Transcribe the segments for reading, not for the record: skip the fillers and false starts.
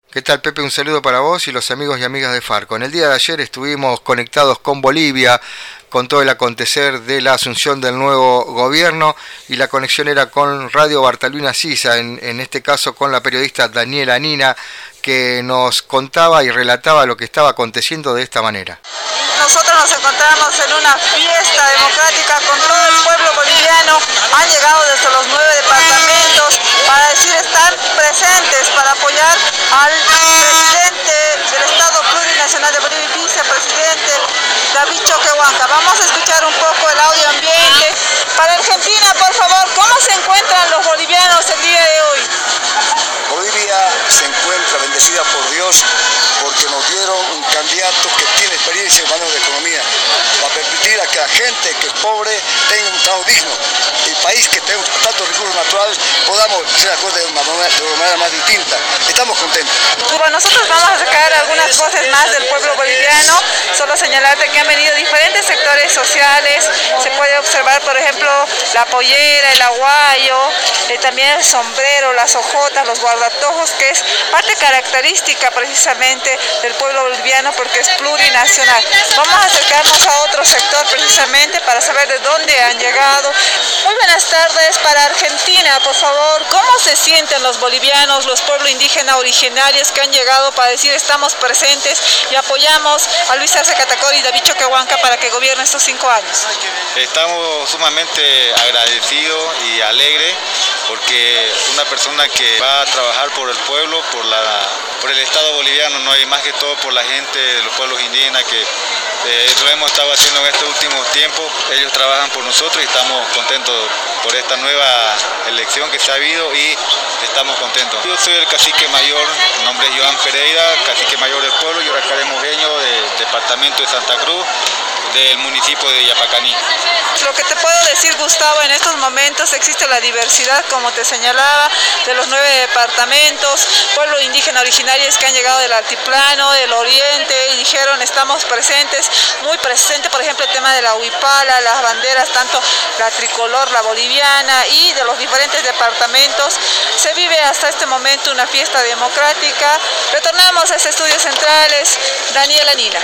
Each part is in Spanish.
¿Qué tal, Pepe? Un saludo para vos y los amigos y amigas de Farco. En el día de ayer estuvimos conectados con Bolivia, con todo el acontecer de la asunción del nuevo gobierno, y la conexión era con Radio Bartaluna Sisa, en este caso con la periodista Daniela Nina, que nos contaba y relataba lo que estaba aconteciendo de esta manera. Nosotros nos encontramos en una fiesta democrática con todo el pueblo boliviano. Han llegado desde los 9 departamentos para decir están presentes para apoyar al presidente del Estado Plurinacional de Bolivia y vicepresidente David Choquehuanca. Vamos a escuchar un poco el audio ambiente. Para Argentina, por favor, ¿cómo se encuentran los bolivianos el día de hoy? Bolivia se encuentra bendecida por Dios porque nos dieron un candidato que tiene experiencia en manejo de economía para permitir a que la gente que es pobre tenga un trabajo digno. El país que tenga tantos recursos naturales podamos hacer las cosas de una manera más distinta. Estamos contentos. Bueno, nosotros vamos a sacar algunas voces más del pueblo boliviano. Solo señalarte que han venido diferentes sectores sociales. Se puede observar, por ejemplo, la pollera, el aguayo, también el sombrero, las hojotas, los guardatojos, que es parte característica precisamente del pueblo boliviano porque es plurinacional. Vamos a acercarnos a otro sector precisamente para saber de dónde han llegado. Muy buenas tardes para Argentina, por favor. ¿Cómo se sienten los bolivianos, los pueblos indígenas originarios que han llegado para decir estamos presentes y apoyamos a Luis Arce Catacora y David Choquehuanca para que gobierne estos 5 años? Estamos sumamente agradecidos y alegres porque una persona que va a trabajar por el pueblo, por el Estado boliviano, no hay más que todo por la gente de los pueblos indígenas que lo hemos estado haciendo en estos últimos tiempos. Ellos trabajan por nosotros y estamos contentos por esta nueva elección que se ha habido y estamos contentos. Yo soy el cacique mayor, mi nombre es Joan Pereira, cacique mayor del pueblo, yo mojeño del departamento de Santa Cruz, del municipio de Yapacaní. Lo que te puedo decir, Gustavo, en estos momentos existe la diversidad, como te señalaba, de los 9 departamentos, pueblos indígenas originarios que han llegado del altiplano, del oriente, y dijeron estamos presentes, muy presente, por ejemplo, el tema de la huipala, las banderas, tanto la tricolor, la boliviana y de los diferentes departamentos. Se vive hasta este momento una fiesta democrática. Retornamos a estos estudios centrales, Daniela Nina.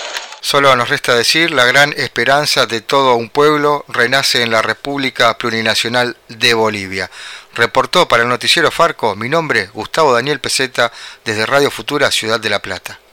Solo nos resta decir, la gran esperanza de todo un pueblo renace en la República Plurinacional de Bolivia. Reportó para el noticiero Farco, mi nombre, Gustavo Daniel Peseta, desde Radio Futura, Ciudad de La Plata.